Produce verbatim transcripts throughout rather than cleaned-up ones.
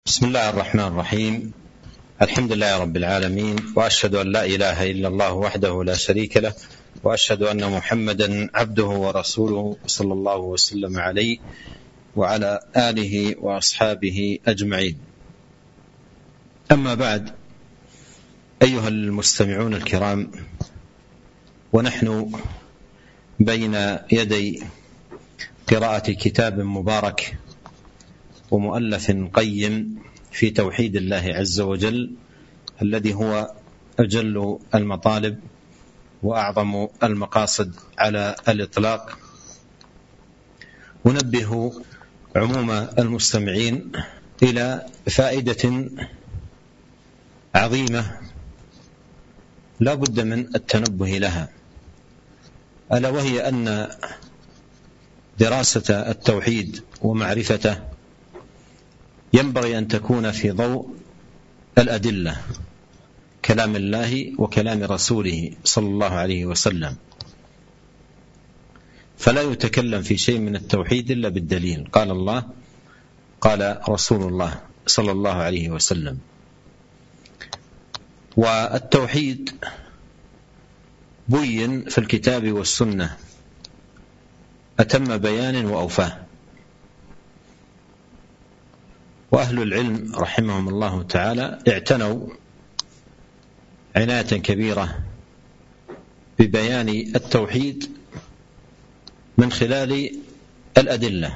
بسم الله الرحمن الرحيم. الحمد لله رب العالمين، وأشهد أن لا إله إلا الله وحده لا شريك له، وأشهد أن محمدا عبده ورسوله صلى الله وسلم عليه وعلى آله وأصحابه أجمعين. أما بعد، أيها المستمعون الكرام، ونحن بين يدي قراءة كتاب مبارك ومؤلف قيم في توحيد الله عز وجل، الذي هو أجل المطالب وأعظم المقاصد على الإطلاق. ونبه عموم المستمعين إلى فائدة عظيمة لا بد من التنبه لها، ألا وهي أن دراسة التوحيد ومعرفته ينبغي أن تكون في ضوء الأدلة، كلام الله وكلام رسوله صلى الله عليه وسلم، فلا يتكلم في شيء من التوحيد إلا بالدليل، قال الله قال رسول الله صلى الله عليه وسلم. والتوحيد بين في الكتاب والسنة أتم بيان وأوفاه، وأهل العلم رحمهم الله تعالى اعتنوا عناية كبيرة ببيان التوحيد من خلال الأدلة،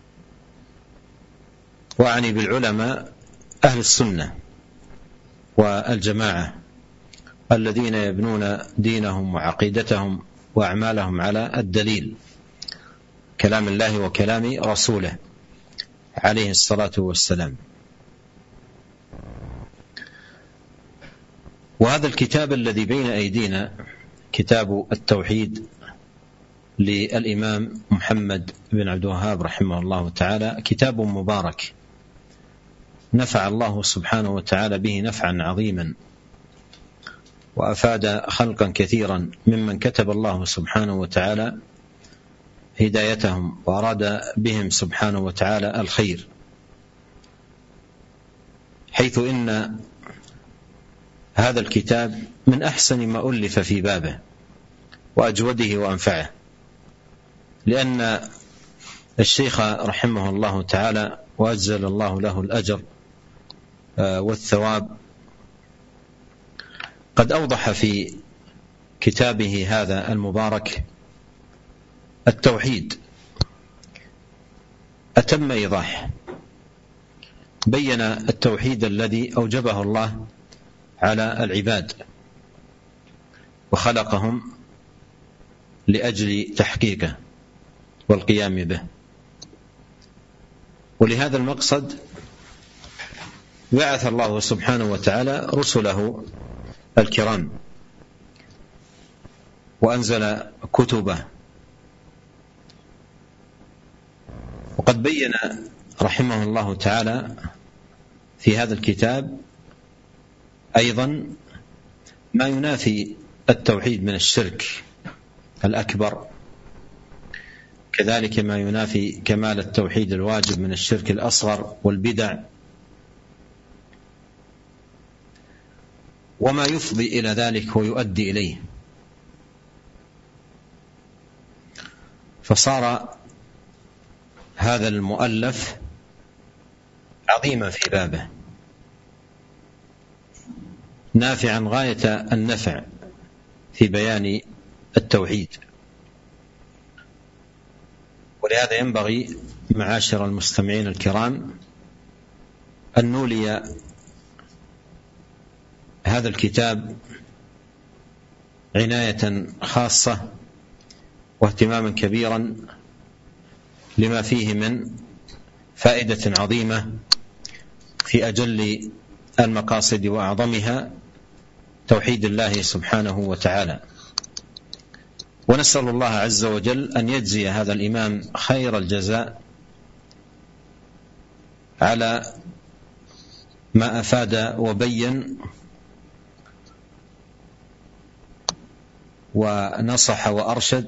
وأعني بالعلماء أهل السنة والجماعة الذين يبنون دينهم وعقيدتهم وأعمالهم على الدليل، كلام الله وكلام رسوله عليه الصلاة والسلام. وهذا الكتاب الذي بين أيدينا كتاب التوحيد للإمام محمد بن عبد الوهاب رحمه الله تعالى كتاب مبارك نفع الله سبحانه وتعالى به نفعا عظيما، وأفاد خلقا كثيرا ممن كتب الله سبحانه وتعالى هدايتهم وأراد بهم سبحانه وتعالى الخير، حيث إن هذا الكتاب من أحسن ما ألف في بابه وأجوده وأنفعه، لأن الشيخ رحمه الله تعالى وأجزل الله له الأجر والثواب قد أوضح في كتابه هذا المبارك التوحيد أتم إيضاح، بين التوحيد الذي أوجبه الله على العباد وخلقهم لأجل تحقيقه والقيام به. ولهذا المقصد بعث الله سبحانه وتعالى رسله الكرام وأنزل كتبه، وقد بين رحمه الله تعالى في هذا الكتاب أيضا ما ينافي التوحيد من الشرك الأكبر، كذلك ما ينافي كمال التوحيد الواجب من الشرك الأصغر والبدع، وما يفضي إلى ذلك ويؤدي إليه، فصار هذا المؤلف عظيما في بابه، نافعا غاية النفع في بيان التوحيد. ولهذا ينبغي معاشر المستمعين الكرام أن نولي هذا الكتاب عناية خاصة واهتماما كبيرا لما فيه من فائدة عظيمة في أجل المقاصد وأعظمها توحيد الله سبحانه وتعالى. ونسأل الله عز وجل أن يجزي هذا الإمام خير الجزاء على ما أفاد وبين ونصح وأرشد،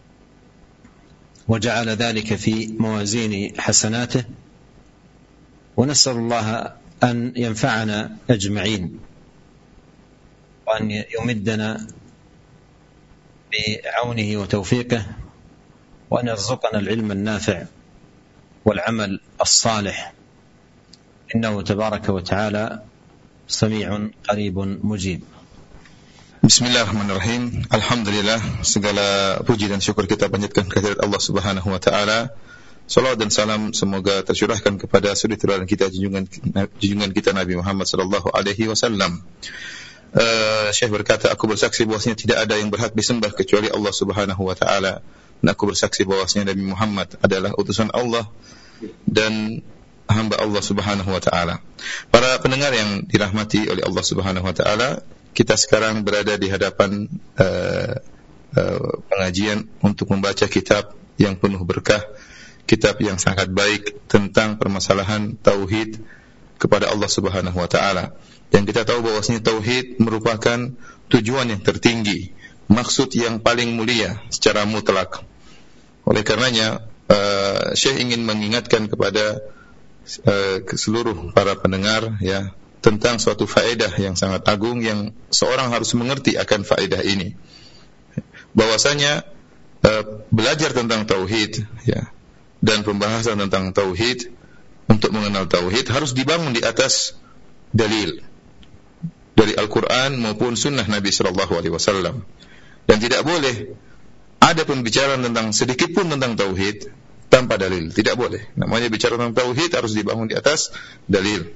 وجعل ذلك في موازين حسناته، ونسأل الله أن ينفعنا أجمعين وأن يمدنا بعونه وتوفيقه وأن يرزقنا العلم النافع والعمل الصالح إنه تبارك وتعالى سميع قريب مجيب. Bismillahirrahmanirrahim. Alhamdulillah, segala puji dan syukur kita panjatkan kehadirat Allah Subhanahu wa taala. Salawat dan salam semoga tercurahkan kepada suri tauladan kita, junjungan junjungan kita Nabi Muhammad sallallahu alaihi wasallam. Uh, Syekh berkata, aku bersaksi bahwasanya tidak ada yang berhak disembah kecuali Allah Subhanahu wa taala. Dan aku bersaksi bahwasanya Nabi Muhammad adalah utusan Allah dan hamba Allah Subhanahu wa taala. Para pendengar yang dirahmati oleh Allah Subhanahu wa taala, kita sekarang berada di hadapan uh, uh, pengajian untuk membaca kitab yang penuh berkah, kitab yang sangat baik tentang permasalahan tauhid kepada Allah Subhanahu wa taala. Dan kita tahu bahwasanya tauhid merupakan tujuan yang tertinggi, maksud yang paling mulia secara mutlak. Oleh karenanya uh, Syekh ingin mengingatkan kepada uh, seluruh para pendengar ya tentang suatu faedah yang sangat agung yang seorang harus mengerti akan faedah ini. Bahwasanya uh, belajar tentang tauhid ya dan pembahasan tentang tauhid, untuk mengenal tauhid harus dibangun di atas dalil dari Al-Quran maupun sunnah Nabi sallallahu alaihi wasallam. Dan tidak boleh ada pembicaraan tentang sedikit pun tentang tauhid tanpa dalil, tidak boleh. Namanya bicara tentang tauhid harus dibangun di atas dalil.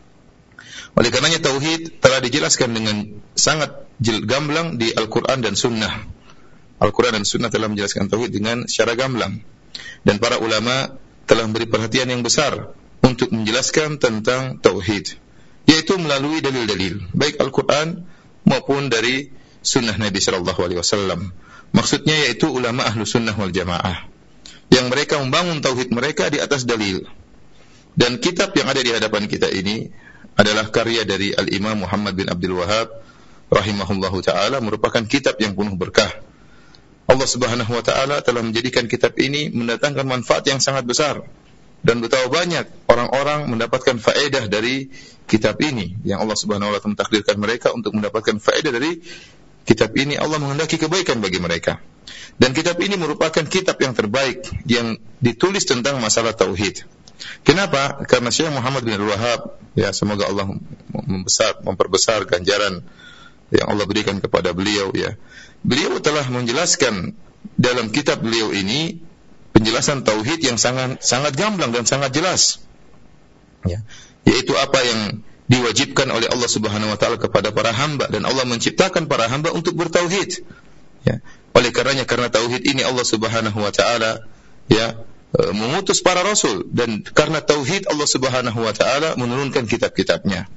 Oleh karenanya tauhid telah dijelaskan dengan sangat gamblang di Al-Quran dan sunnah. Al-Quran dan sunnah telah menjelaskan tauhid dengan secara gamblang. Dan para ulama telah memberi perhatian yang besar untuk menjelaskan tentang tauhid, yaitu melalui dalil-dalil baik Al-Quran maupun dari sunnah Nabi sallallahu alaihi wasallam. Maksudnya yaitu ulama ahlu sunnah wal jamaah yang mereka membangun tauhid mereka di atas dalil. Dan kitab yang ada di hadapan kita ini adalah karya dari Al-Imam Muhammad bin Abdul Wahhab rahimahullahu ta'ala, merupakan kitab yang penuh berkah. Allah Subhanahu wa ta'ala telah menjadikan kitab ini mendatangkan manfaat yang sangat besar, dan betapa banyak orang-orang mendapatkan faedah dari kitab ini yang Allah Subhanahu wa ta'ala mentakdirkan mereka untuk mendapatkan faedah dari kitab ini. Allah menghendaki kebaikan bagi mereka. Dan kitab ini merupakan kitab yang terbaik yang ditulis tentang masalah tauhid. Kenapa? Karena Syekh Muhammad bin Abdul Wahhab, ya semoga Allah membesar, memperbesar ganjaran yang Allah berikan kepada beliau, ya. Beliau telah menjelaskan dalam kitab beliau ini penjelasan tauhid yang sangat sangat gamblang dan sangat jelas. Ya. Yaitu apa yang diwajibkan oleh Allah Subhanahu wa taala kepada para hamba, dan Allah menciptakan para hamba untuk bertauhid. Ya. Oleh karenanya, karena tauhid ini Allah Subhanahu wa taala ya mengutus para rasul, dan karena tauhid Allah Subhanahu wa taala menurunkan kitab-kitabnya.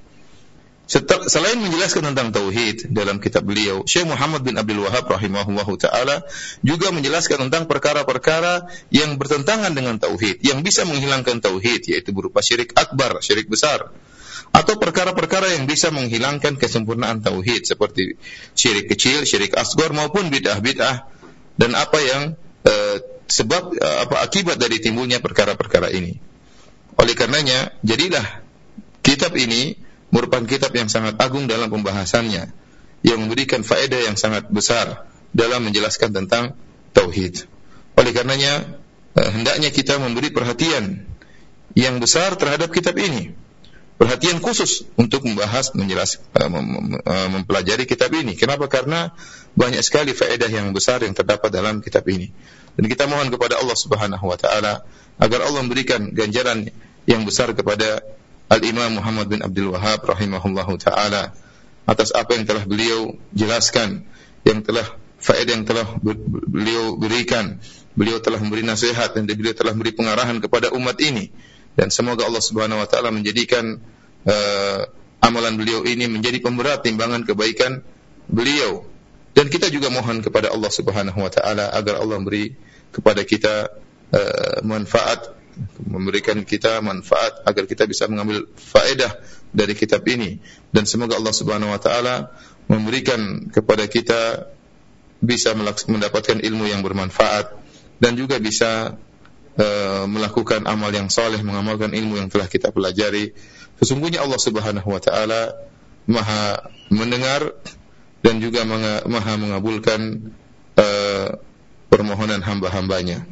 Selain menjelaskan tentang tauhid dalam kitab beliau, Syekh Muhammad bin Abdul Wahhab rahimahullahu taala juga menjelaskan tentang perkara-perkara yang bertentangan dengan tauhid, yang bisa menghilangkan tauhid, yaitu berupa syirik akbar, syirik besar, atau perkara-perkara yang bisa menghilangkan kesempurnaan tauhid seperti syirik kecil, syirik asghar maupun bid'ah-bid'ah, dan apa yang uh, sebab apa akibat dari timbulnya perkara-perkara ini. Oleh karenanya, jadilah kitab ini merupakan kitab yang sangat agung dalam pembahasannya, yang memberikan faedah yang sangat besar dalam menjelaskan tentang tauhid. Oleh karenanya, hendaknya kita memberi perhatian yang besar terhadap kitab ini, perhatian khusus untuk membahas, menjelaskan, mempelajari kitab ini. Kenapa? Karena banyak sekali faedah yang besar yang terdapat dalam kitab ini. Dan kita mohon kepada Allah Subhanahu wa taala agar Allah memberikan ganjaran yang besar kepada Al-Imam Muhammad bin Abdul Wahhab rahimahullahu taala atas apa yang telah beliau jelaskan, yang telah faedah yang telah beliau berikan. Beliau telah memberi nasihat dan beliau telah memberi pengarahan kepada umat ini. Dan semoga Allah Subhanahu wa taala menjadikan uh, amalan beliau ini menjadi pemberat timbangan kebaikan beliau. Dan kita juga mohon kepada Allah Subhanahu wa taala agar Allah memberi kepada kita uh, manfaat, memberikan kita manfaat agar kita bisa mengambil faedah dari kitab ini. Dan semoga Allah Subhanahu wa taala memberikan kepada kita bisa mendapatkan ilmu yang bermanfaat, dan juga bisa uh, melakukan amal yang saleh, mengamalkan ilmu yang telah kita pelajari. Sesungguhnya Allah Subhanahu wa taala Maha mendengar dan juga Maha mengabulkan uh, permohonan hamba-hambanya.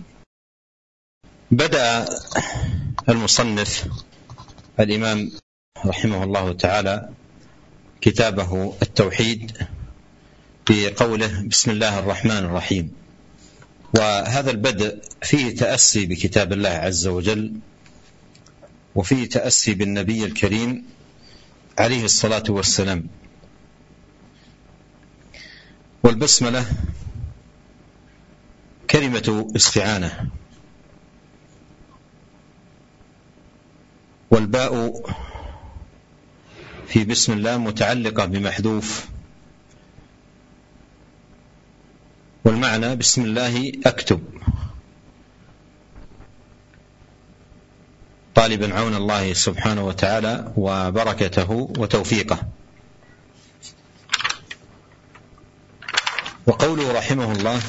بدأ المصنف الإمام رحمه الله تعالى كتابه التوحيد بقوله بسم الله الرحمن الرحيم، وهذا البدء فيه تأسي بكتاب الله عز وجل، وفيه تأسي بالنبي الكريم عليه الصلاة والسلام. والبسملة كلمة استعانة، والباء في بسم الله متعلقة بمحذوف، والمعنى بسم الله أكتب، طالبا عون الله سبحانه وتعالى وبركته وتوفيقه. وقوله رحمه الله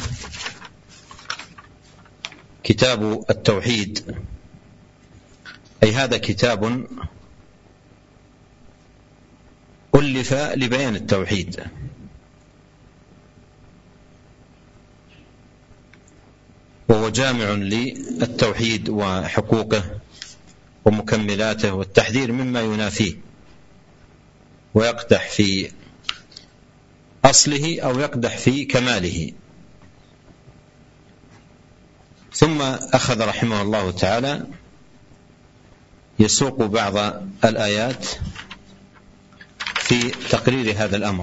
كتاب التوحيد، أي هذا كتاب ألف لبيان التوحيد، وهو جامع للتوحيد وحقوقه ومكملاته والتحذير مما ينافيه ويقدح في أصله أو يقدح في كماله. ثم أخذ رحمه الله تعالى يسوق بعض الآيات في تقرير هذا الأمر،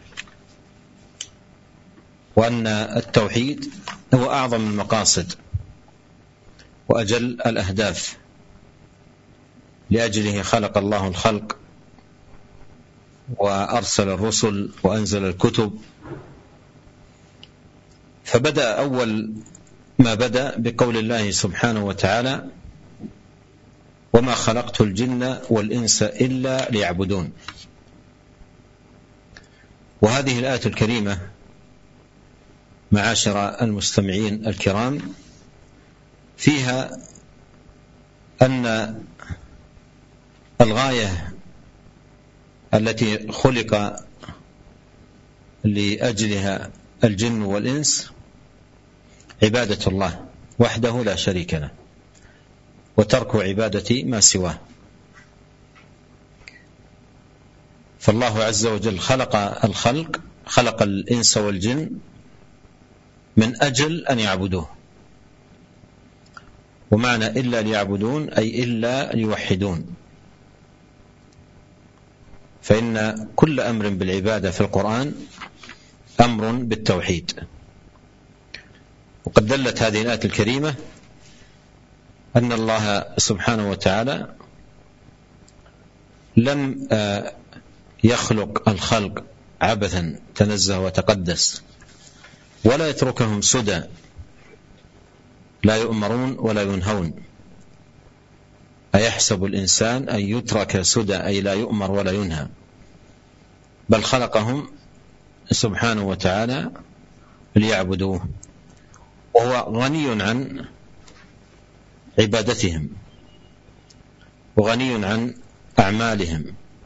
وأن التوحيد هو أعظم المقاصد وأجل الأهداف، لأجله خلق الله الخلق وأرسل الرسل وأنزل الكتب. فبدأ أول ما بدأ بقول الله سبحانه وتعالى وما خلقت الجن والإنس إلا ليعبدون. وهذه الآية الكريمة معاشر المستمعين الكرام فيها أن الغاية التي خلق لأجلها الجن والإنس عبادة الله وحده لا شريك له، وترك عبادة ما سواه. فالله عز وجل خلق الخلق خلق الإنس والجن من أجل أن يعبدوه، ومعنى إلا ليعبدون أي إلا ليوحدون، فإن كل أمر بالعبادة في القرآن أمر بالتوحيد. وقد دلت هذه الآية الكريمة أن الله سبحانه وتعالى لم يخلق الخلق عبثا تنزه وتقدس، ولا يتركهم سدى لا يؤمرون ولا ينهون. أيحسب الإنسان أن يترك سدى أي لا يؤمر ولا ينهى، بل خلقهم سبحانه وتعالى ليعبدوه، وهو غني عن عبادتهم وغني عن أعمالهم،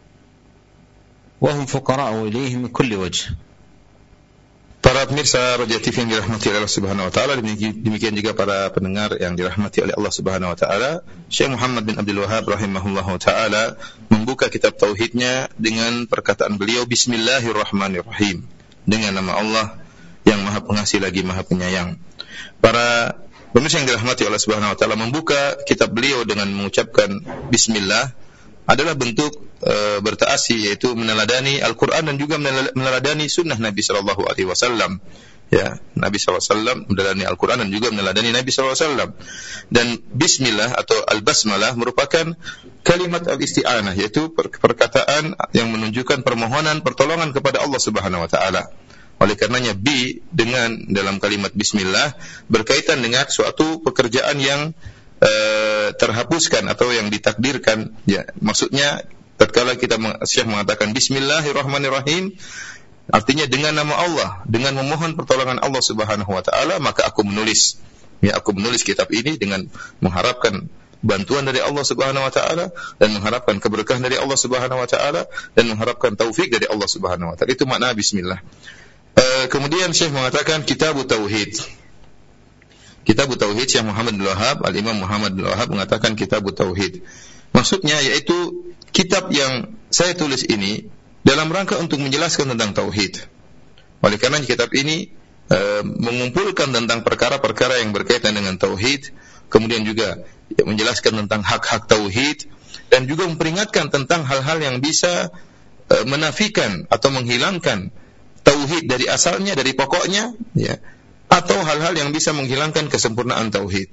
وهم فقراء إليه من كل وجه. Para pemirsa Roja T V yang dirahmati oleh Allah Subhanahu wa taala, demikian juga para pendengar yang dirahmati oleh Allah Subhanahu wa taala, Syekh Muhammad bin Abdul Wahhab rahimahullahu taala membuka kitab tauhidnya dengan perkataan beliau Bismillahirrahmanirrahim, dengan nama Allah yang Maha Pengasih lagi Maha Penyayang. Para pemirsa yang dirahmati Allah Subhanahu wa taala, membuka kitab beliau dengan mengucapkan bismillah adalah bentuk e, bertaasi, yaitu meneladani Al-Quran dan juga meneladani sunnah Nabi sallallahu alaihi wasallam. Ya, Nabi sallallahu alaihi wasallam meneladani Al-Quran dan juga meneladani Nabi sallallahu alaihi wasallam. Dan bismillah atau al-basmalah merupakan kalimat al-isti'anah, yaitu perkataan yang menunjukkan permohonan pertolongan kepada Allah Subhanahu wa taala. Oleh karenanya bi dengan dalam kalimat bismillah berkaitan dengan suatu pekerjaan yang Uh, terhapuskan atau yang ditakdirkan, ya, maksudnya tatkala kita Syekh mengatakan Bismillahirrahmanirrahim, artinya dengan nama Allah, dengan memohon pertolongan Allah Subhanahu wa taala, maka aku menulis. Ya, aku menulis kitab ini dengan mengharapkan bantuan dari Allah Subhanahu wa taala dan mengharapkan keberkahan dari Allah Subhanahu wa taala dan mengharapkan taufik dari Allah Subhanahu wa taala. Itu makna bismillah. Uh, kemudian Syekh mengatakan Kitabut Tauhid. Kitabut Tauhid, Syekh Muhammad bin Wahab, Al-Imam Muhammad bin Wahab mengatakan Kitabut Tauhid. Maksudnya yaitu kitab yang saya tulis ini dalam rangka untuk menjelaskan tentang tauhid. Oleh karena kitab ini uh, mengumpulkan tentang perkara-perkara yang berkaitan dengan tauhid, kemudian juga ya, menjelaskan tentang hak-hak tauhid dan juga memperingatkan tentang hal-hal yang bisa uh, menafikan atau menghilangkan tauhid dari asalnya, dari pokoknya, ya, atau hal-hal yang bisa menghilangkan kesempurnaan tauhid.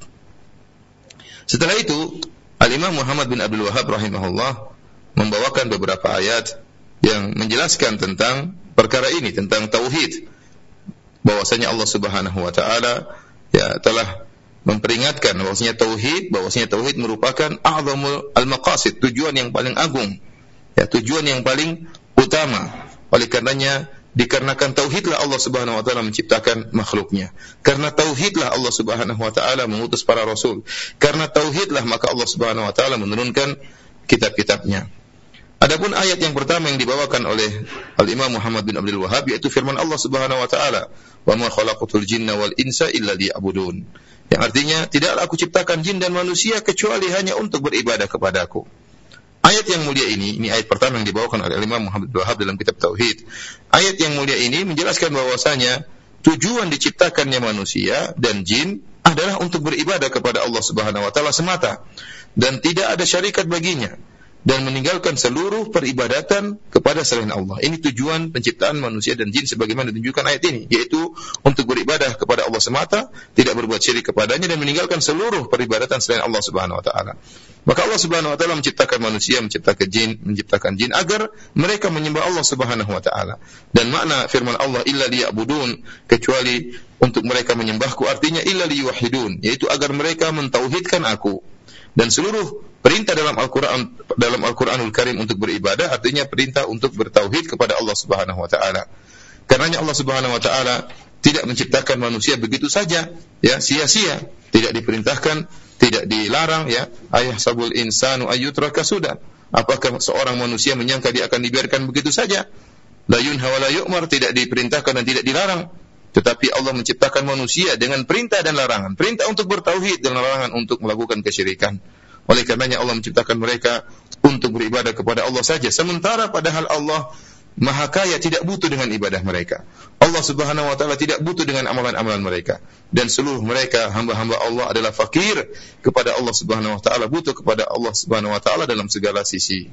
Setelah itu, Al-Imam Muhammad bin Abdul Wahhab rahimahullah membawakan beberapa ayat yang menjelaskan tentang perkara ini, tentang tauhid. Bahwasanya Allah Subhanahu wa taala ya telah memperingatkan bahwasanya tauhid, bahwasanya tauhid merupakan a'zamul al-maqasid, tujuan yang paling agung. Ya, tujuan yang paling utama. Oleh karenanya dikarenakan tauhidlah Allah Subhanahu wa taala menciptakan makhluknya. Karena tauhidlah Allah Subhanahu wa taala mengutus para rasul. Karena tauhidlah maka Allah Subhanahu wa taala menurunkan kitab-kitabnya. Adapun ayat yang pertama yang dibawakan oleh Al-Imam Muhammad bin Abdul Wahhab yaitu firman Allah Subhanahu wa taala, "Wa ma khalaqatul jinna wal insa illa liya'budun." Yang artinya, tidaklah aku ciptakan jin dan manusia kecuali hanya untuk beribadah kepadaku. Ayat yang mulia ini, ini ayat pertama yang dibawakan oleh Imam Muhammad bin Wahhab dalam kitab Tauhid. Ayat yang mulia ini menjelaskan bahwasanya tujuan diciptakannya manusia dan jin adalah untuk beribadah kepada Allah Subhanahu wa taala semata dan tidak ada syarikat baginya dan meninggalkan seluruh peribadatan kepada selain Allah. Ini tujuan penciptaan manusia dan jin sebagaimana ditunjukkan ayat ini, yaitu untuk beribadah kepada Allah semata, tidak berbuat syirik kepadanya dan meninggalkan seluruh peribadatan selain Allah Subhanahu wa taala. Maka Allah Subhanahu wa taala menciptakan manusia, menciptakan jin, menciptakan jin agar mereka menyembah Allah Subhanahu wa taala. Dan makna firman Allah illa liya'budun, kecuali untuk mereka menyembahku, artinya illa liyuwahhidun, yaitu agar mereka mentauhidkan aku. Dan seluruh perintah dalam Al-Qur'an dalam Al-Qur'anul Karim untuk beribadah artinya perintah untuk bertauhid kepada Allah Subhanahu wa taala. Karenanya Allah Subhanahu wa taala tidak menciptakan manusia begitu saja, ya, sia-sia, tidak diperintahkan, tidak dilarang, ya. Ayah sabul insanu ayyutraka sudah. Apakah seorang manusia menyangka dia akan dibiarkan begitu saja? La yunha wa la yu'mar, tidak diperintahkan dan tidak dilarang. Tetapi Allah menciptakan manusia dengan perintah dan larangan. Perintah untuk bertauhid dan larangan untuk melakukan kesyirikan. Oleh karenanya Allah menciptakan mereka untuk beribadah kepada Allah saja. Sementara padahal Allah Maha Kaya, tidak butuh dengan ibadah mereka. Allah Subhanahu wa taala tidak butuh dengan amalan-amalan mereka. Dan seluruh mereka hamba-hamba Allah adalah fakir kepada Allah Subhanahu wa taala, butuh kepada Allah Subhanahu wa taala dalam segala sisi.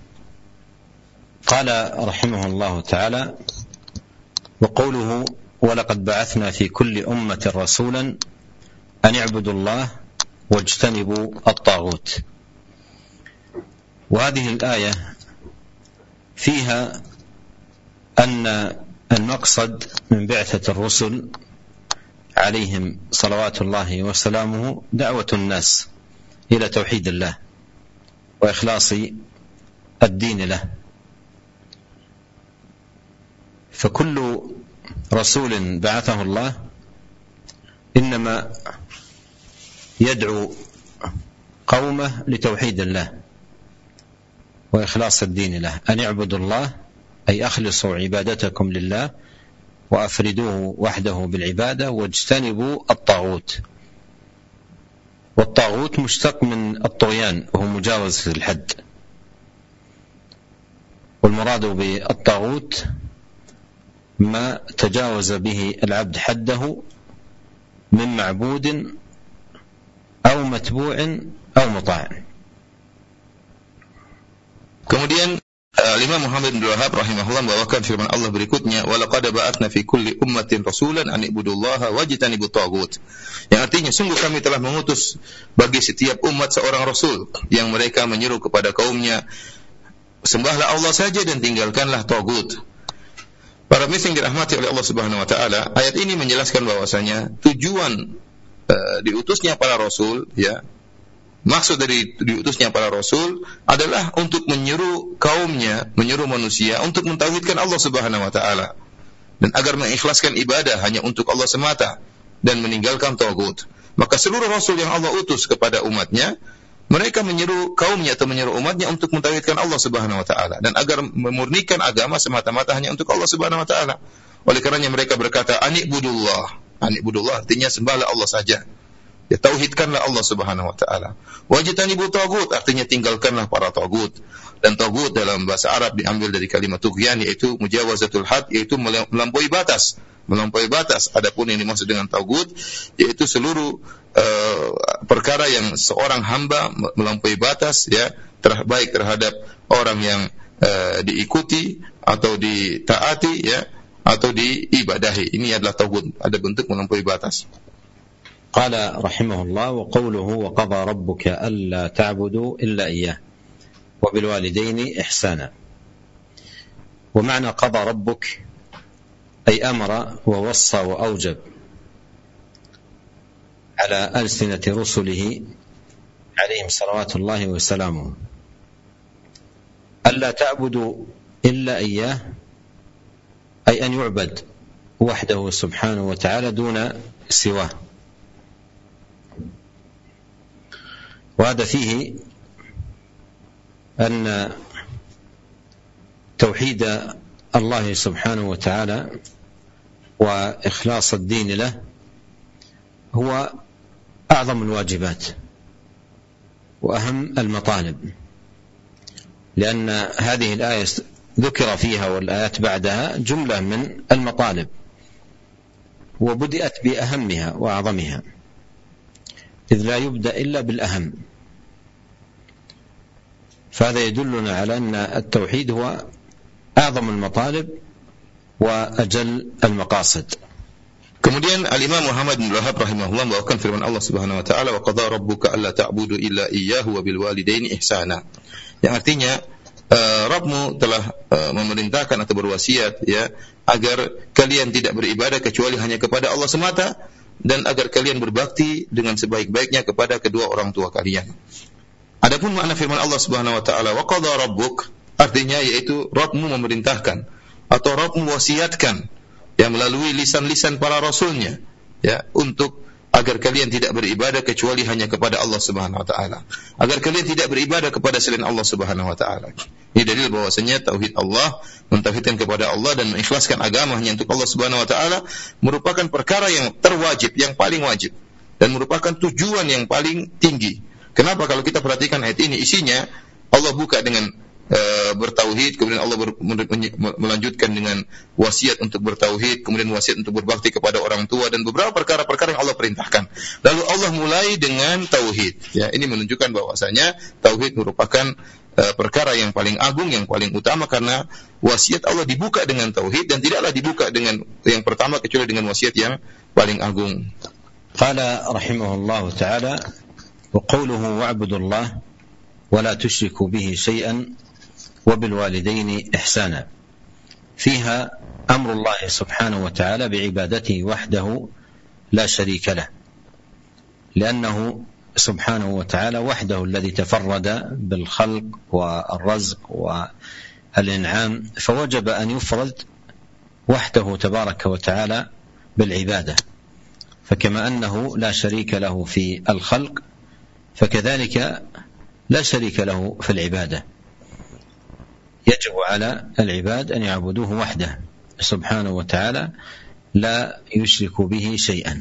Qala rahimahullahu taala wa qawluhu وَلَقَدْ بَعَثْنَا فِي كُلِّ أُمَّةٍ رَسُولًا أَنِ اعْبُدُوا اللَّهَ وَاجْتَنِبُوا الطَّاغُوتَ. وهذه الآية فيها أن المقصد من بعثة الرسل عليهم صلوات الله وسلامه دعوة الناس إلى توحيد الله وإخلاص الدين له. فكل رسول بعثه الله إنما يدعو قومه لتوحيد الله وإخلاص الدين له. أن اعبدوا الله أي أخلصوا عبادتكم لله وأفردوه وحده بالعبادة واجتنبوا الطاغوت. والطاغوت مشتق من الطغيان وهو مجاوزة الحد. والمراد بالطاغوت ما تجاوز به العبد حده من معبود أو متبوع أو مطاع. Kemudian Imam Muhammad bin Wahhab rahimahullah membawakan firman Allah berikutnya, wa laqad ba'atsna fi kulli ummatin rasulan an ibudullaha wajtanibut taghut. Yang artinya sungguh kami telah mengutus bagi setiap umat seorang rasul yang mereka menyeru kepada kaumnya, sembahlah Allah saja dan tinggalkanlah taghut. Para muslim dirahmati oleh Allah Subhanahu wa taala, ayat ini menjelaskan bahwasanya tujuan uh, diutusnya para rasul, ya. Maksud dari diutusnya para rasul adalah untuk menyeru kaumnya, menyeru manusia untuk mentauhidkan Allah Subhanahu wa taala dan agar mengikhlaskan ibadah hanya untuk Allah semata dan meninggalkan taghut. Maka seluruh rasul yang Allah utus kepada umatnya, mereka menyeru kaumnya atau menyeru umatnya untuk mentauhidkan Allah Subhanahu wa taala dan agar memurnikan agama semata-mata hanya untuk Allah Subhanahu wa taala. Oleh karenanya mereka berkata, "Anibudullah." Anibudullah artinya sembahlah Allah saja. Ya, tauhidkanlah Allah Subhanahu wa taala. Wajtanibu tagut artinya tinggalkanlah para tagut. Dan tagut dalam bahasa Arab diambil dari kalimat tughyan, yaitu mujawazatul had, yaitu melampaui batas. Melampaui batas. Adapun yang dimaksud dengan tagut yaitu seluruh uh, perkara yang seorang hamba melampaui batas, ya, ter- baik terhadap orang yang uh, diikuti atau ditaati, ya, atau diibadahi. Ini adalah tagut, ada bentuk melampaui batas. قال رحمه الله: وقوله وقضى ربك ألا تعبدوا إلا إياه وبالوالدين إحسانا. ومعنى قضى ربك أي أمر ووصى وأوجب على ألسنة رسله عليهم صلوات الله وسلامه ألا تعبدوا إلا إياه، أي أن يعبد وحده سبحانه وتعالى دون سواه. وهذا فيه أن توحيد الله سبحانه وتعالى وإخلاص الدين له هو أعظم الواجبات وأهم المطالب، لأن هذه الآية ذكر فيها والآيات بعدها جملة من المطالب وبدأت بأهمها وأعظمها، إذ لا يبدأ إلا بالأهم. فهذا يدلنا على أن التوحيد هو أعظم المطالب وأجل المقاصد. Kemudian Al-Imam Muhammad bin Wahab rahimahullah membawakan firman Allah Subhanahu wa taala, wa qadha rabbuka alla ta'budu illa iyyahu wa bil walidaini ihsana. Yang artinya uh, Rabbmu telah uh, memerintahkan atau berwasiat, ya, agar kalian tidak beribadah kecuali hanya kepada Allah semata dan agar kalian berbakti dengan sebaik-baiknya kepada kedua orang tua kalian. Adapun makna firman Allah Subhanahu wa taala, wa qadha rabbuk, artinya yaitu Rabbmu memerintahkan atau Rabbmu wasiatkan, yang melalui lisan-lisan para rasulnya, ya, untuk agar kalian tidak beribadah kecuali hanya kepada Allah Subhanahu wa taala, agar kalian tidak beribadah kepada selain Allah Subhanahu wa taala. Ini dalil bahwasanya tauhid Allah, mentauhidkan kepada Allah dan mengikhlaskan agama hanya untuk Allah Subhanahu wa taala merupakan perkara yang terwajib, yang paling wajib, dan merupakan tujuan yang paling tinggi. Kenapa? Kalau kita perhatikan ayat ini, isinya Allah buka dengan Uh, bertauhid, kemudian Allah ber, melanjutkan dengan wasiat untuk bertauhid, kemudian wasiat untuk berbakti kepada orang tua dan beberapa perkara-perkara yang Allah perintahkan. Lalu Allah mulai dengan tauhid. Ya, ini menunjukkan bahwasanya tauhid merupakan uh, perkara yang paling agung, yang paling utama, karena wasiat Allah dibuka dengan tauhid dan tidaklah dibuka dengan yang pertama kecuali dengan wasiat yang paling agung. Qala rahimahullahu ta'ala, wa qawluhu wa'budullah wa la tusyriku bihi syai'an وبالوالدين إحسانا. فيها أمر الله سبحانه وتعالى بعبادته وحده لا شريك له، لأنه سبحانه وتعالى وحده الذي تفرد بالخلق والرزق والإنعام، فوجب أن يفرد وحده تبارك وتعالى بالعبادة. فكما أنه لا شريك له في الخلق فكذلك لا شريك له في العبادة. يجب على العباد أن يعبدوه وحده سبحانه وتعالى لا يشركوا به شيئا.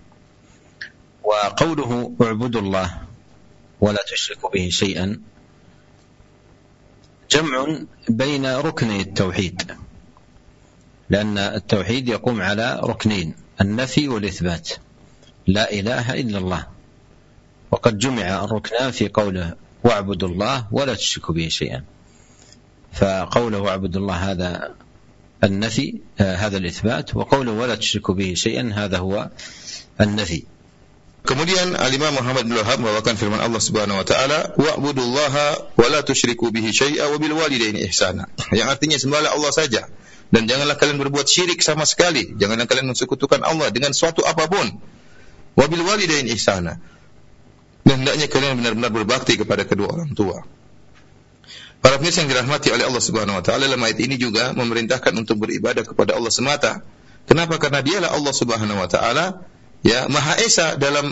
وقوله اعبدوا الله ولا تشركوا به شيئا جمع بين ركني التوحيد، لأن التوحيد يقوم على ركنين: النفي والإثبات، لا إله إلا الله. وقد جمع الركنان في قوله واعبدوا الله ولا تشركوا به شيئا، فقوله واعبدوا الله هذا النفي، آه هذا الإثبات، وقوله ولا تشركوا به شيئا هذا هو النفي. Kemudian Al-Imam Muhammad bin Wahab membawakan firman Allah Subhanahu wa taala, wa'budullaha wa la tusyriku bihi syai'a wa bil walidaini ihsana. Yang artinya sembahlah Allah saja dan janganlah kalian berbuat syirik sama sekali, janganlah kalian mensekutukan Allah dengan suatu apapun. Wa bil walidaini ihsana. Dan hendaknya kalian benar-benar berbakti kepada kedua orang tua. Para pemirsa yang dirahmati oleh Allah Subhanahu wa taala, dalam ayat ini juga memerintahkan untuk beribadah kepada Allah semata. Kenapa? Karena dialah Allah Subhanahu wa taala, ya, Maha Esa dalam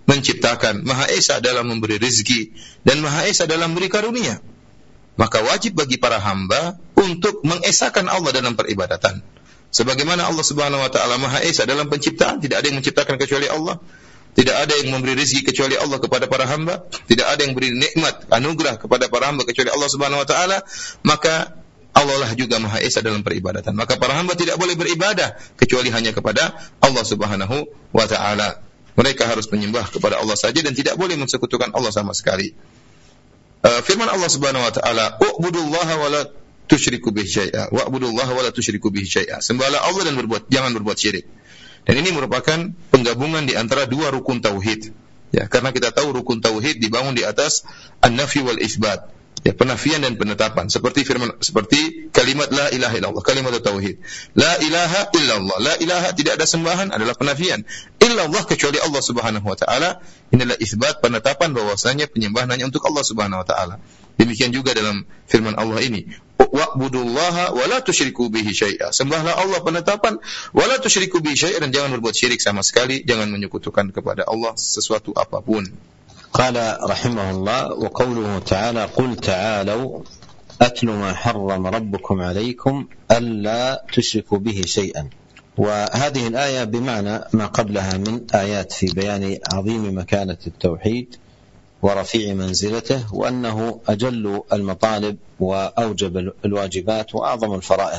menciptakan, Maha Esa dalam memberi rezeki, dan Maha Esa dalam memberi karunia. Maka wajib bagi para hamba untuk mengesahkan Allah dalam peribadatan. Sebagaimana Allah Subhanahu wa taala Maha Esa dalam penciptaan, tidak ada yang menciptakan kecuali Allah. Tidak ada yang memberi rezeki kecuali Allah kepada para hamba. Tidak ada yang beri nikmat, anugerah kepada para hamba kecuali Allah Subhanahu wa taala. Maka Allah lah juga Maha Esa dalam peribadatan. Maka para hamba tidak boleh beribadah kecuali hanya kepada Allah Subhanahu wa taala. Mereka harus menyembah kepada Allah saja dan tidak boleh mensekutukan Allah sama sekali. Uh, firman Allah Subhanahu wa taala, "U'budullaha wa la tusyriku bihi syai'a." Wa'budullaha wa la tusyriku bihi syai'a. Sembahlah Allah dan berbuat jangan berbuat syirik. Dan ini merupakan penggabungan di antara dua rukun tauhid. Ya, karena kita tahu rukun tauhid dibangun di atas an-nafi wal isbat. Ya, penafian dan penetapan. Seperti firman seperti kalimat la ilaha illallah, kalimat tauhid. La ilaha illallah. La ilaha tidak ada sembahan adalah penafian. Illallah kecuali Allah Subhanahu wa taala. Inilah isbat, penetapan bahwasanya penyembahan hanya untuk Allah Subhanahu wa taala. Demikian juga dalam firman Allah ini, wa'budullaha wa la tusyriku bihi syai'a. Sembahlah Allah, penetapan, wa la tusyriku bihi syai'a, dan jangan berbuat syirik sama sekali, jangan menyekutukan kepada Allah sesuatu apapun. Qala rahimahullah, wa qawluhu ta'ala, qul ta'alau atlu ma harrama rabbukum alaykum alla tusyriku bihi syai'an. وهذه الآية بمعنى ما قبلها من آيات في بيان عظيم مكانة التوحيد ورفيع منزلته وأنه أجل المطالب وأوجب الواجبات وأعظم الفرائض.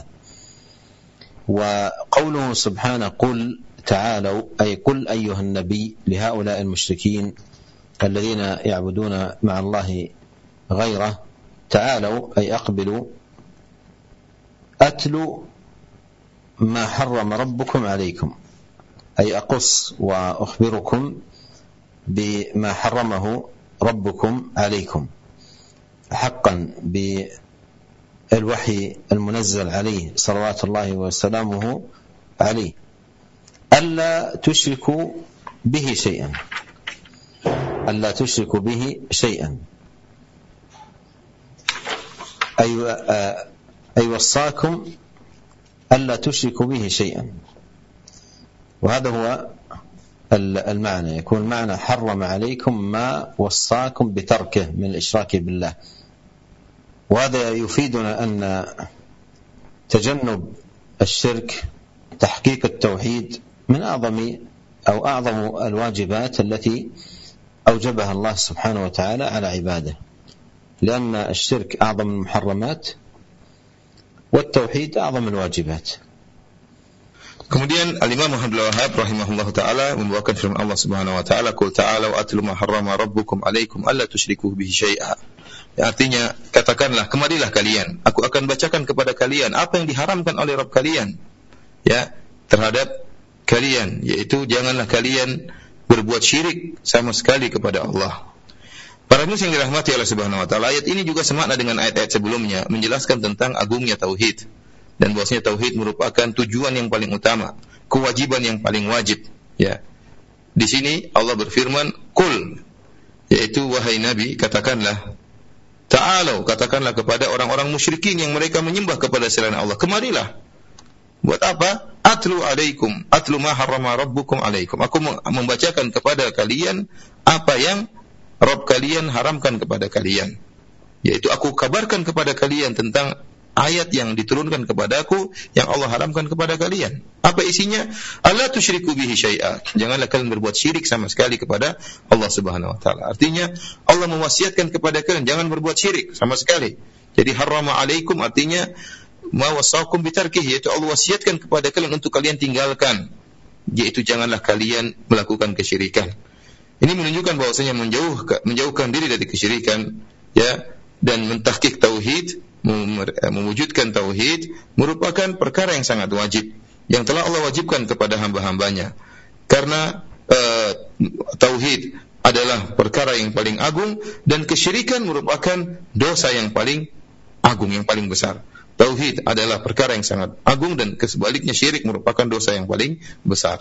وقوله سبحانه قل تعالوا أي قل أيها النبي لهؤلاء المشركين الذين يعبدون مع الله غيره تعالوا أي أقبلوا أتلوا ما حرم ربكم عليكم أي أقص وأخبركم بما حرمه ربكم عليكم حقا بالوحي المنزل عليه صلوات الله وسلامه عليه ألا تشركوا به شيئا ألا تشركوا به شيئا أي أي وصاكم ألا تشركوا به شيئا. وهذا هو المعنى، يكون المعنى حرم عليكم ما وصاكم بتركه من الإشراك بالله. وهذا يفيدنا أن تجنب الشرك تحقيق التوحيد من أعظم أو أعظم الواجبات التي أوجبها الله سبحانه وتعالى على عباده، لأن الشرك أعظم المحرمات والتauhid a'zam al-wajibat. Kemudian Al-Imam Muhammad Al-Wahhab rahimahullahu taala membawakan firman Allah Subhanahu wa taala, "Qul ta'alu atlu ma harrama rabbukum 'alaikum alla tusyriku bihi syai'a." Ya, artinya katakanlah, kemarilah kalian, aku akan bacakan kepada kalian apa yang diharamkan oleh Rabb kalian ya terhadap kalian, yaitu janganlah kalian berbuat syirik sama sekali kepada Allah. Para muslim yang dirahmati Allah Subhanahu wa taala, ayat ini juga semakna dengan ayat-ayat sebelumnya, menjelaskan tentang agungnya tauhid dan bahwasanya tauhid merupakan tujuan yang paling utama, kewajiban yang paling wajib, ya. Di sini Allah berfirman, "Qul," yaitu wahai Nabi, katakanlah, ta'alau, katakanlah kepada orang-orang musyrikin yang mereka menyembah kepada selain Allah, kemarilah. Buat apa? Atlu alaikum, atlu ma harrama rabbukum alaikum. Aku membacakan kepada kalian apa yang Rabb kalian haramkan kepada kalian, yaitu aku kabarkan kepada kalian tentang ayat yang diturunkan kepadaku yang Allah haramkan kepada kalian. Apa isinya? Alla tusyriku bihi syai'a. Janganlah kalian berbuat syirik sama sekali kepada Allah Subhanahu wa taala. Artinya Allah mewasiatkan kepada kalian jangan berbuat syirik sama sekali. Jadi harrama alaikum artinya ma wasakum bitarkih, yaitu Allah wasiatkan kepada kalian untuk kalian tinggalkan, yaitu janganlah kalian melakukan kesyirikan. Ini menunjukkan bahwasanya menjauh menjauhkan diri dari kesyirikan, ya, dan mentahqiq tauhid, mewujudkan tauhid merupakan perkara yang sangat wajib yang telah Allah wajibkan kepada hamba-hambanya. Karena uh, tauhid adalah perkara yang paling agung dan kesyirikan merupakan dosa yang paling agung, yang paling besar. Tauhid adalah perkara yang sangat agung dan sebaliknya syirik merupakan dosa yang paling besar.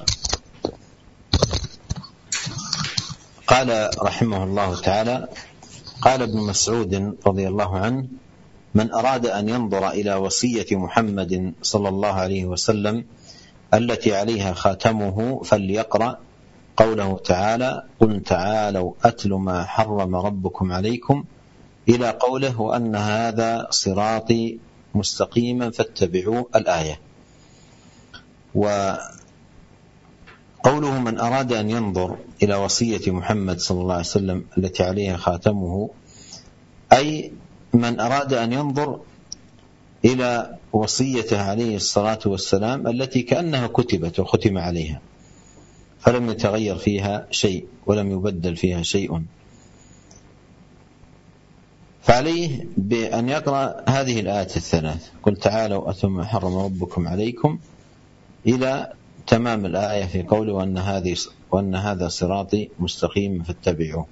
قال رحمه الله تعالى قال ابن مسعود رضي الله عنه من أراد أن ينظر إلى وصية محمد صلى الله عليه وسلم التي عليها خاتمه فليقرأ قوله تعالى قل تعالوا أتل ما حرم ربكم عليكم إلى قوله وأن هذا صراطي مستقيما فاتبعوه الآية. وقوله من أراد أن ينظر إلى وصية محمد صلى الله عليه وسلم التي عليها خاتمه، أي من أراد أن ينظر إلى وصيته عليه الصلاة والسلام التي كأنها كتبت وختم عليها فلم يتغير فيها شيء ولم يبدل فيها شيء، فعليه بأن يقرأ هذه الآيات الثلاث قل تعالوا أتل ما حرم ربكم عليكم إلى تمام الآية في قوله وأن, هذه وأن هذا صراطي مستقيم فاتبعوه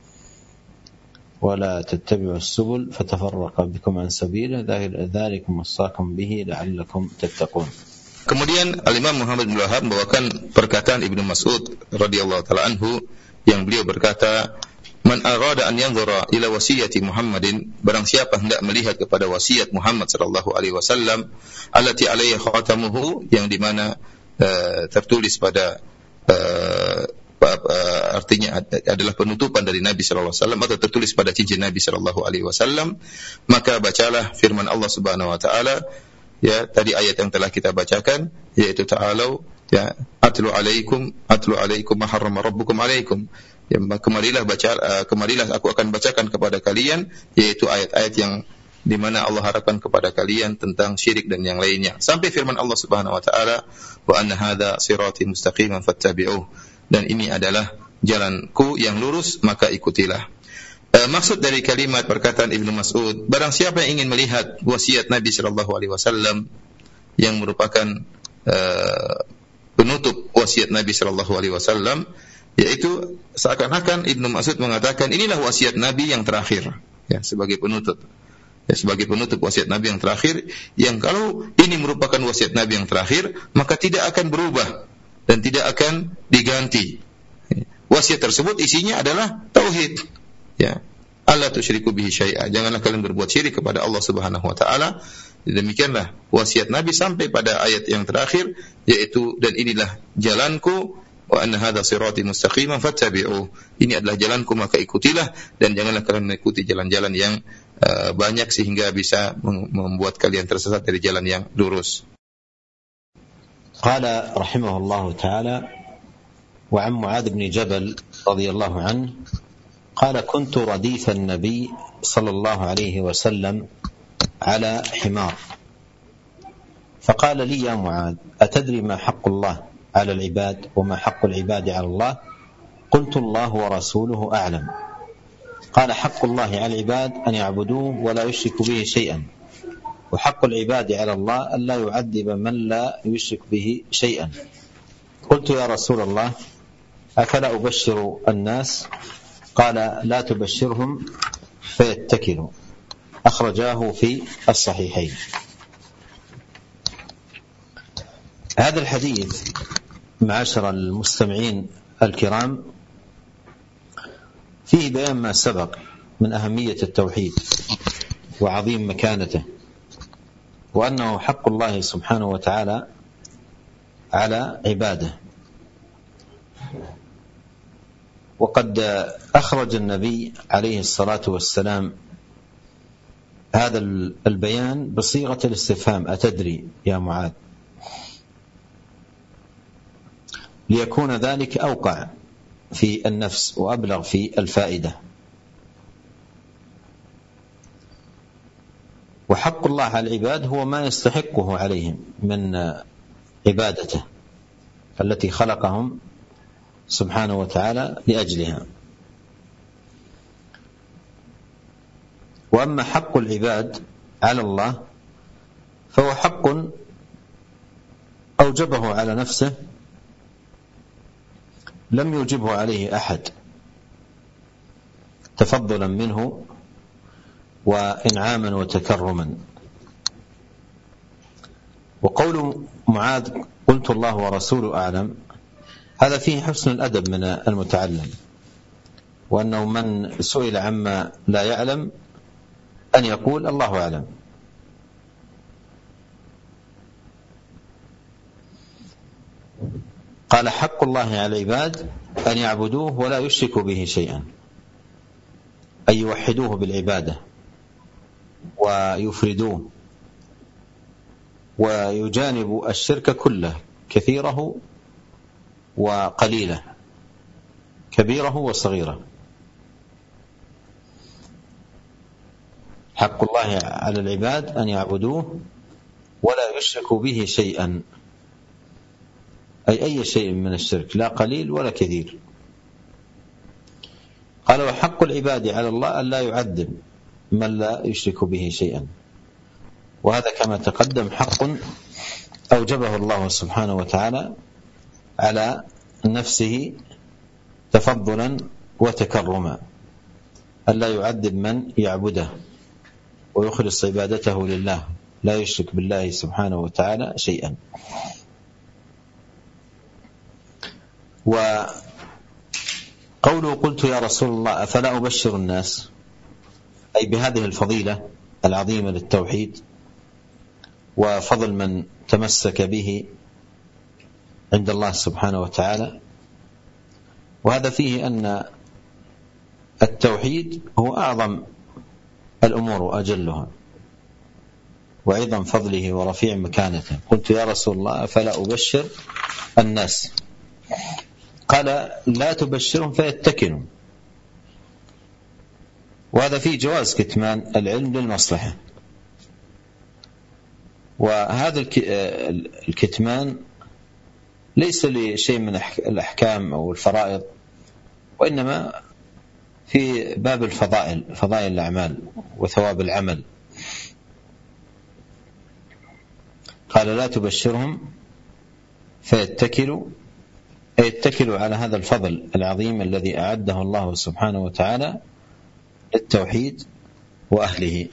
ولا تتبعوا السبل فتفرق بكم عن سبيله ذلكم وصاكم به لعلكم تتقون. Kemudian Al-Imam Muhammad bin Wahab membawakan perkataan Ibnu Mas'ud radhiyallahu taala anhu yang beliau berkata, "Man arada an yanzura ila wasiyati Muhammadin, barang siapa hendak melihat kepada wasiat Muhammad sallallahu alaihi wasallam, allati alaiha khatamuhu, yang di mana uh, tertulis pada uh, uh, artinya adalah penutupan dari Nabi sallallahu alaihi wasallam atau tertulis pada cincin Nabi sallallahu alaihi wasallam, maka bacalah firman Allah Subhanahu wa taala, ya, tadi ayat yang telah kita bacakan, yaitu ta'alau, ya, atlu alaikum atlu alaikum ma harrama rabbukum alaikum, ya, kemarilah baca uh, kemarilah aku akan bacakan kepada kalian, yaitu ayat-ayat yang di mana Allah harapkan kepada kalian tentang syirik dan yang lainnya, sampai firman Allah Subhanahu wa taala, wa anna hadza sirati mustaqiman fattabi'uh, dan ini adalah jalanku yang lurus maka ikutilah. Uh, maksud dari kalimat perkataan Ibnu Mas'ud, barang siapa yang ingin melihat wasiat Nabi sallallahu alaihi wasallam yang merupakan uh, penutup wasiat Nabi sallallahu alaihi wasallam, yaitu seakan-akan Ibnu Mas'ud mengatakan inilah wasiat Nabi yang terakhir, ya, sebagai penutup, ya, sebagai penutup wasiat Nabi yang terakhir, yang kalau ini merupakan wasiat Nabi yang terakhir maka tidak akan berubah dan tidak akan diganti. Wasiat tersebut isinya adalah tauhid, ya, alla tusyriku bihi syai'a, janganlah kalian berbuat syirik kepada Allah Subhanahu wa taala. Demikianlah wasiat Nabi sampai pada ayat yang terakhir, yaitu dan inilah jalanku, wa anna hadza sirati mustaqiman fattabi'uh, ini adalah jalanku maka ikutilah, dan janganlah kalian mengikuti jalan-jalan yang uh, banyak sehingga bisa membuat kalian tersesat dari jalan yang lurus. Qala rahimahullahu ta'ala wa 'an Mu'adz bin Jabal radhiyallahu anhu قال كنت رديف النبي صلى الله عليه وسلم على حمار فقال لي يا معاذ أتدري ما حق الله على العباد وما حق العباد على الله؟ قلت الله ورسوله أعلم. قال حق الله على العباد أن يعبدوه ولا يشركوا به شيئا، وحق العباد على الله أن لا يعذب من لا يشرك به شيئا. قلت يا رسول الله أفلا أبشر الناس؟ قال لا تبشرهم فيتكلوا. أخرجاه في الصحيحين. هذا الحديث معاشر المستمعين الكرام فيه بيان ما سبق من أهمية التوحيد وعظيم مكانته، وأنه حق الله سبحانه وتعالى على عباده. وقد أخرج النبي عليه الصلاة والسلام هذا البيان بصيغة الاستفهام أتدري يا معاذ، ليكون ذلك أوقع في النفس وأبلغ في الفائدة. وحق الله على العباد هو ما يستحقه عليهم من عبادته التي خلقهم سبحانه وتعالى لأجلها. وأما حق العباد على الله فهو حق أوجبه على نفسه لم يوجبه عليه أحد تفضلا منه وإنعاما وتكرما. وقول معاذ قلت الله ورسوله أعلم، هذا فيه حسن الأدب من المتعلم، وأنه من سئل عما لا يعلم أن يقول الله أعلم. قال حق الله على العباد أن يعبدوه ولا يشركوا به شيئا، أي يوحدوه بالعبادة ويفردوه ويجانبوا الشرك كله، كثيره وقليله، كبيره وصغيره. حق الله على العباد أن يعبدوه ولا يشركوا به شيئا، أي أي شيء من الشرك، لا قليل ولا كثير. قال وحق العباد على الله أن لا يعذب من لا يشرك به شيئا، وهذا كما تقدم حق أوجبه الله سبحانه وتعالى على نفسه تفضلا وتكرما، أن لا يعذب من يعبده ويخلص عبادته لله، لا يشرك بالله سبحانه وتعالى شيئا. وقوله قلت يا رسول الله أفلا أبشر الناس، أي بهذه الفضيلة العظيمة للتوحيد وفضل من تمسك به عند الله سبحانه وتعالى. وهذا فيه أن التوحيد هو أعظم الأمور وأجلها وعظم فضله ورفيع مكانته. قلت يا رسول الله أفلا أبشر الناس، قال لا تبشرهم فيتكلوا، وهذا فيه جواز كتمان العلم للمصلحة. وهذا الكتمان ليس لشيء من الأحكام أو الفرائض، وإنما في باب الفضائل، فضائل الأعمال وثواب العمل. قال لا تبشرهم فيتكلوا، أي يتكلوا على هذا الفضل العظيم الذي أعده الله سبحانه وتعالى للتوحيد وأهله.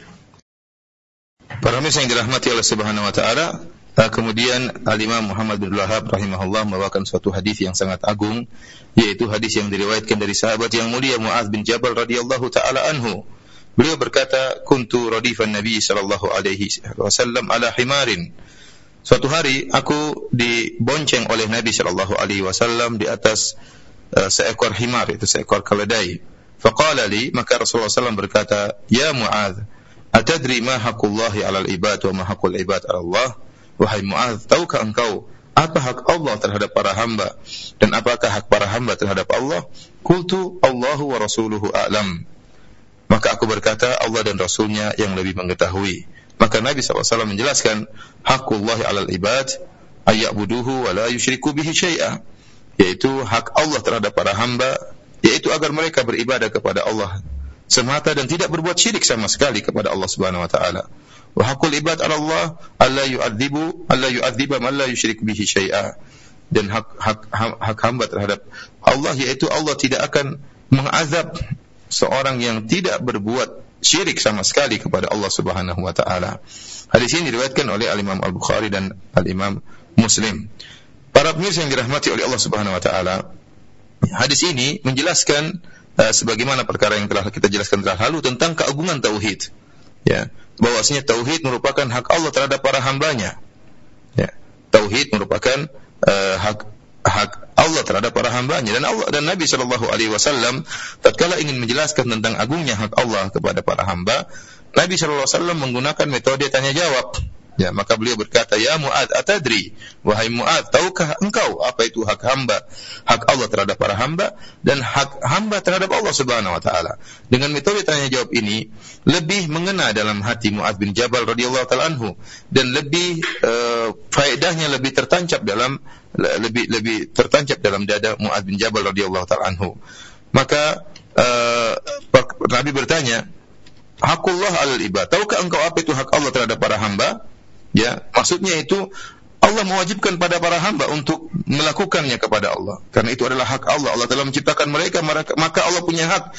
Para pemirsa yang dirahmati Allah Subhanahu wa taala, kemudian Al-Imam Muhammad bin Wahab rahimahullah membawakan suatu hadis yang sangat agung, yaitu hadis yang diriwayatkan dari sahabat yang mulia Mu'adz bin Jabal radhiyallahu taala anhu. Beliau berkata, "Kuntu radifan Nabi sallallahu alaihi wasallam ala himarin." Suatu hari aku dibonceng oleh Nabi sallallahu alaihi wasallam di atas uh, seekor himar, itu seekor keledai. Faqala li, maka Rasulullah sallallahu alaihi wasallam berkata, "Ya Mu'adz, atadri ma haqqullahi 'alal ibad wa ma haqqul ibad 'ala Allah?" Wahai Mu'adz, tahukah engkau apa hak Allah terhadap para hamba dan apakah hak para hamba terhadap Allah? Qultu Allahu wa rasuluhu a'lam. Maka aku berkata, Allah dan Rasulnya yang lebih mengetahui. Maka Nabi sallallahu alaihi wasallam menjelaskan, haqqullahi 'alal ibad ayya'buduhu wa la yusyriku bihi syai'a, yaitu hak Allah terhadap para hamba, yaitu agar mereka beribadah kepada Allah semata dan tidak berbuat syirik sama sekali kepada Allah Subhanahu wa taala. Wa haqqul ibad 'ala Allah alla yu'adzibu alla yu'adziba man la yusyrik bihi syai'a, dan hak hak hak hamba terhadap Allah yaitu Allah tidak akan mengazab seorang yang tidak berbuat syirik sama sekali kepada Allah Subhanahu wa taala. Hadis ini diriwayatkan oleh Al-Imam Al-Bukhari dan Al-Imam Muslim. Para pemirsa yang dirahmati oleh Allah Subhanahu wa taala, hadis ini menjelaskan uh, sebagaimana perkara yang telah kita jelaskan telah lalu tentang keagungan tauhid. Ya, bahwasanya tauhid merupakan hak Allah terhadap para hambanya. Ya, tauhid merupakan uh, hak hak Allah terhadap para hambanya, dan Allah dan Nabi sallallahu alaihi wasallam tatkala ingin menjelaskan tentang agungnya hak Allah kepada para hamba, Nabi sallallahu alaihi wasallam menggunakan metode tanya jawab. Ya, maka beliau berkata, "Ya Mu'adz, atadri, wahai Mu'adz, tahukah engkau apa itu hak hamba, hak Allah terhadap para hamba dan hak hamba terhadap Allah Subhanahu wa taala?" Dengan metode tanya jawab ini lebih mengena dalam hati Mu'adz bin Jabal radhiyallahu taala anhu, dan lebih uh, faedahnya lebih tertancap dalam lebih lebih tertancap dalam dada Mu'adz bin Jabal radhiyallahu taala anhu. Maka uh, Nabi bertanya, "Haqqullah 'alal ibad, tahukah engkau apa itu hak Allah terhadap para hamba?" Ya, maksudnya itu Allah mewajibkan pada para hamba untuk melakukannya kepada Allah, karena itu adalah hak Allah. Allah telah menciptakan mereka, maka Allah punya hak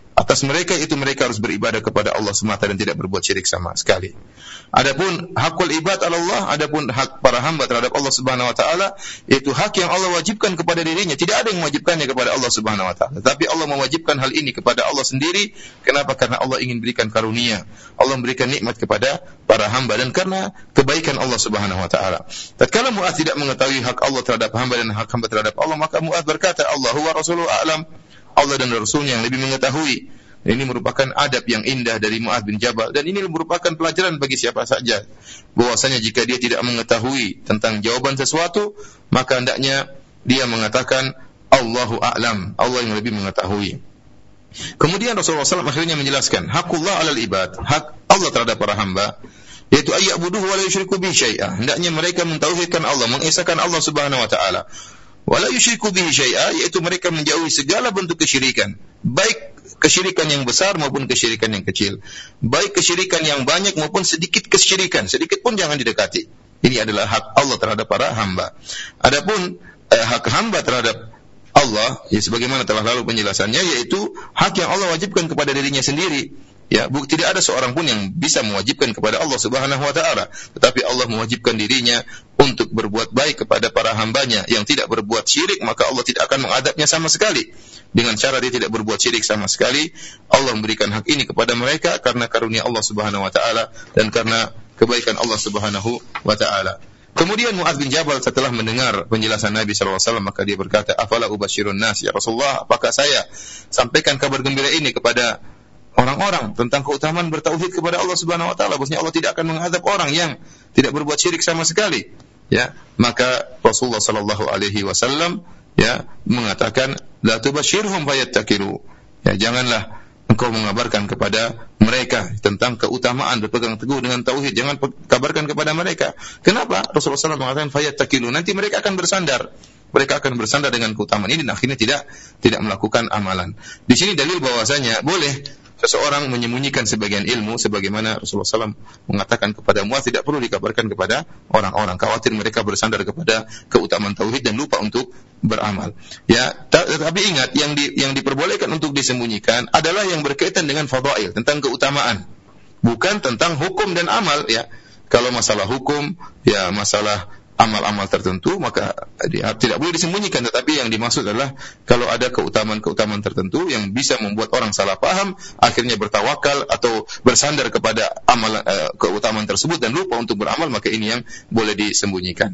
atas mereka, itu mereka harus beribadah kepada Allah semata dan tidak berbuat syirik sama sekali. Adapun hakul ibad Allah, adapun hak para hamba terhadap Allah Subhanahu wa taala, itu hak yang Allah wajibkan kepada dirinya. Tidak ada yang mewajibkannya kepada Allah Subhanahu wa taala, tapi Allah mewajibkan hal ini kepada Allah sendiri. Kenapa? Karena Allah ingin berikan karunia, Allah memberikan nikmat kepada para hamba, dan karena kebaikan Allah Subhanahu wa taala. Tatkala Mu'adz tidak mengetahui hak Allah terhadap hamba dan hak hamba terhadap Allah, maka Mu'adz berkata, Allahu wa rasuluhu a'lam. Allah dan Rasulnya yang lebih mengetahui. Ini merupakan adab yang indah dari Mu'adz bin Jabal, dan ini merupakan pelajaran bagi siapa saja, bahwasanya jika dia tidak mengetahui tentang jawaban sesuatu, maka hendaknya dia mengatakan Allahu a'lam, Allah yang lebih mengetahui. Kemudian Rasulullah shallallahu alaihi wasallam akhirnya menjelaskan hakullah alal ibad, hak Allah terhadap para hamba, yaitu ayya'buduhu wa la yusyriku bihi syai'a. Hendaknya mereka mentauhidkan Allah, mengesahkan Allah Subhanahu wa taala. Wala yusyriku bihi syai'a, yaitu mereka menjauhi segala bentuk kesyirikan, baik kesyirikan yang besar maupun kesyirikan yang kecil, baik kesyirikan yang banyak maupun sedikit kesyirikan, sedikit pun jangan didekati. Ini adalah hak Allah terhadap para hamba. Adapun eh, hak hamba terhadap Allah, ya sebagaimana telah lalu penjelasannya, yaitu hak yang Allah wajibkan kepada dirinya sendiri. Ya, tidak ada seorang pun yang bisa mewajibkan kepada Allah Subhanahu wa taala, tetapi Allah mewajibkan dirinya untuk berbuat baik kepada para hambanya yang tidak berbuat syirik, maka Allah tidak akan mengadabnya sama sekali. Dengan cara dia tidak berbuat syirik sama sekali, Allah memberikan hak ini kepada mereka karena karunia Allah Subhanahu wa taala dan karena kebaikan Allah Subhanahu wa taala. Kemudian Mu'adz bin Jabal setelah mendengar penjelasan Nabi sallallahu alaihi wasallam, maka dia berkata, "Afala ubasyirun nas ya Rasulullah, apakah saya sampaikan kabar gembira ini kepada orang-orang tentang keutamaan bertauhid kepada Allah Subhanahu wa taala, bahwasanya Allah tidak akan mengadab orang yang tidak berbuat syirik sama sekali." Ya, maka Rasulullah sallallahu alaihi wasallam ya mengatakan, "La tubasyirhum fayattakilu." Ya, janganlah engkau mengabarkan kepada mereka tentang keutamaan berpegang teguh dengan tauhid, jangan kabarkan kepada mereka. Kenapa? Rasulullah sallallahu alaihi wasallam mengatakan fayattakilu, nanti mereka akan bersandar. Mereka akan bersandar dengan keutamaan ini dan akhirnya tidak tidak melakukan amalan. Di sini dalil bahwasanya boleh seseorang menyembunyikan sebagian ilmu, sebagaimana Rasulullah sallallahu alaihi wasallam mengatakan kepada Mu'adz, tidak perlu dikabarkan kepada orang-orang, khawatir mereka bersandar kepada keutamaan tauhid dan lupa untuk beramal. Ya, tapi ingat, yang di, yang diperbolehkan untuk disembunyikan adalah yang berkaitan dengan fadail, tentang keutamaan, bukan tentang hukum dan amal. Ya, kalau masalah hukum, ya masalah amal-amal tertentu, maka dia tidak boleh disembunyikan. Tetapi yang dimaksud adalah kalau ada keutamaan-keutamaan tertentu yang bisa membuat orang salah paham, akhirnya bertawakal atau bersandar kepada amal uh, keutamaan tersebut dan lupa untuk beramal, maka ini yang boleh disembunyikan.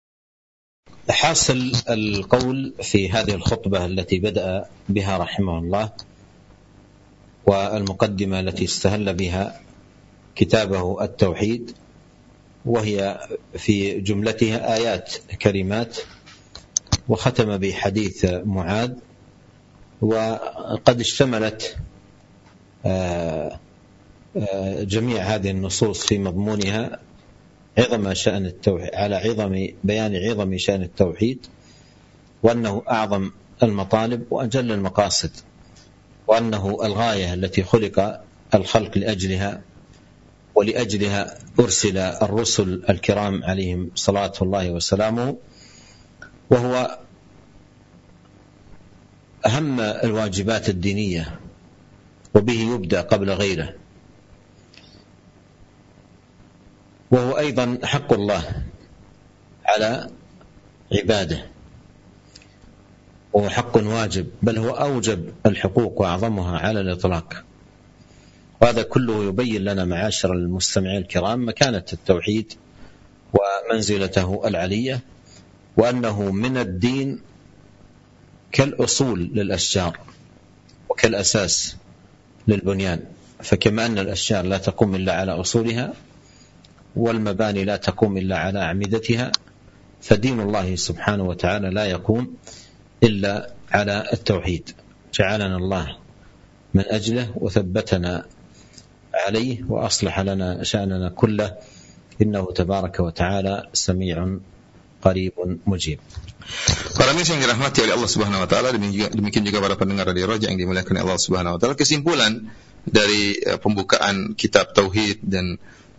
حاصل القول في هذه الخطبة التي بدأ بها رحمه الله والمقدمة التي استهل بها كتابه التوحيد، وهي في جملتها آيات كريمات، وختم بحديث معاذ، وقد اشتملت جميع هذه النصوص في مضمونها عظم شأن التوحيد، على عظم بيان عظم شأن التوحيد، وأنه أعظم المطالب وأجل المقاصد، وأنه الغاية التي خلق الخلق لأجلها، ولأجلها أرسل الرسل الكرام عليهم صلاة الله وسلامه، وهو أهم الواجبات الدينية، وبه يبدأ قبل غيره، وهو أيضا حق الله على عباده، وهو حق واجب، بل هو أوجب الحقوق وأعظمها على الإطلاق. وهذا كله يبين لنا معاشر المستمعين الكرام مكانة التوحيد ومنزلته العلية، وأنه من الدين كالأصول للأشجار وكالأساس للبنيان، فكما أن الأشجار لا تقوم إلا على أصولها والمباني لا تقوم إلا على أعمدتها، فدين الله سبحانه وتعالى لا يقوم إلا على التوحيد. جعلنا الله من أجله وثبتنا عليه وأصلح لنا شأننا كله، إنه تبارك وتعالى سميع قريب مجيب. Para misi yang dirahmati oleh Allah Subhanahu wa taala, demikian juga para pendengar Radio Raja yang dimuliakan oleh Allah Subhanahu wa taala, kesimpulan dari pembukaan kitab tauhid dan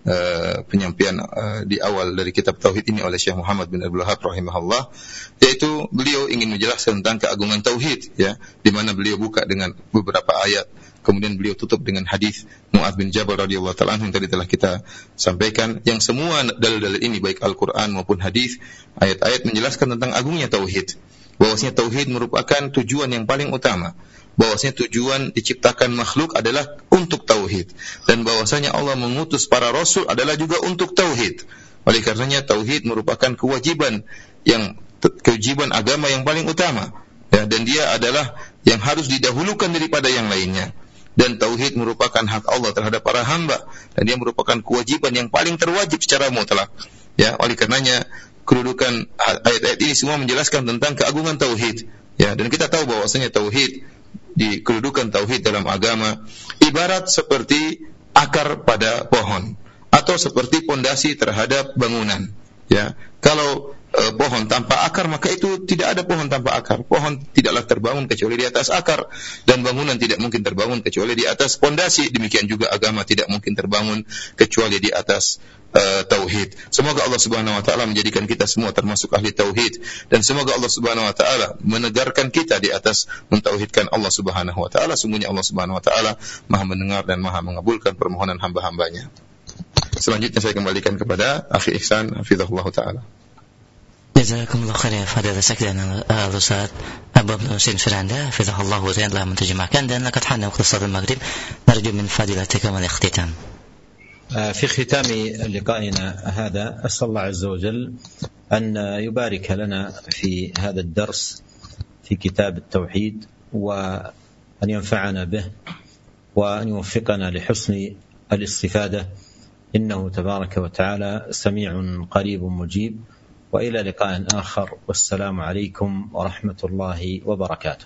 uh, penyampaian uh, di awal dari kitab tauhid ini oleh Syekh Muhammad bin Abdul Wahhab rahimahullah, yaitu beliau ingin menjelaskan tentang keagungan tauhid, ya, di mana beliau buka dengan beberapa ayat, kemudian beliau tutup dengan hadis Mu'adz bin Jabal radhiyallahu ta'ala anhu yang tadi telah kita sampaikan, yang semua dalil-dalil ini baik Al-Qur'an maupun hadis, ayat-ayat menjelaskan tentang agungnya tauhid, bahwasanya tauhid merupakan tujuan yang paling utama, bahwasanya tujuan diciptakan makhluk adalah untuk tauhid, dan bahwasanya Allah mengutus para rasul adalah juga untuk tauhid. Oleh karenanya tauhid merupakan kewajiban yang kewajiban agama yang paling utama, ya, dan dia adalah yang harus didahulukan daripada yang lainnya. Dan tauhid merupakan hak Allah terhadap para hamba, dan dia merupakan kewajiban yang paling terwajib secara mutlak. Ya, oleh karenanya kedudukan ayat-ayat ini semua menjelaskan tentang keagungan tauhid. Ya, dan kita tahu bahwasanya tauhid, di kedudukan tauhid dalam agama ibarat seperti akar pada pohon atau seperti pondasi terhadap bangunan. Ya, kalau e, pohon tanpa akar, maka itu tidak ada pohon tanpa akar. Pohon tidaklah terbangun kecuali di atas akar, dan bangunan tidak mungkin terbangun kecuali di atas pondasi. Demikian juga agama tidak mungkin terbangun kecuali di atas uh, tauhid. Semoga Allah Subhanahu wa taala menjadikan kita semua termasuk ahli tauhid, dan semoga Allah Subhanahu wa taala menegarkan kita di atas mentauhidkan Allah Subhanahu wa taala. Sungguhnya Allah Subhanahu wa taala Maha mendengar dan Maha mengabulkan permohonan hamba-hambanya. Selanjutnya saya kembalikan kepada Akhi Ihsan hafizahullah taala. Jazakumullah khair ya Fadil Sakdan al-Ustaz Abu Nusin Firanda hafizahullah wa ta'ala telah menerjemahkan, dan laqad hana waqt salat al-maghrib narju min fadilatikum al-ikhtitam. في ختام لقائنا هذا أسأل الله عز وجل أن يبارك لنا في هذا الدرس في كتاب التوحيد، وأن ينفعنا به، وأن يوفقنا لحسن الاستفادة، إنه تبارك وتعالى سميع قريب مجيب. وإلى لقاء آخر، والسلام عليكم ورحمة الله وبركاته.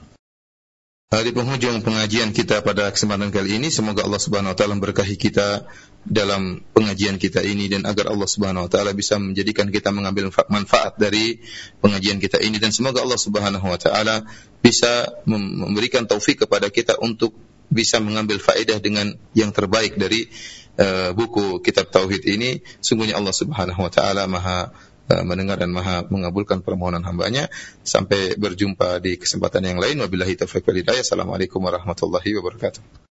Di penghujung pengajian kita pada kesempatan kali ini, semoga Allah Subhanahu wa taala memberkahi kita dalam pengajian kita ini, dan agar Allah Subhanahu wa taala bisa menjadikan kita mengambil manfaat dari pengajian kita ini, dan semoga Allah Subhanahu wa taala bisa memberikan taufik kepada kita untuk bisa mengambil faedah dengan yang terbaik dari uh, buku kitab tauhid ini. Sungguhnya Allah Subhanahu wa taala Maha mendengar dan Maha mengabulkan permohonan hambanya. Sampai berjumpa di kesempatan yang lain. Wabillahi taufiq wal hidayah. Assalamualaikum warahmatullahi wabarakatuh.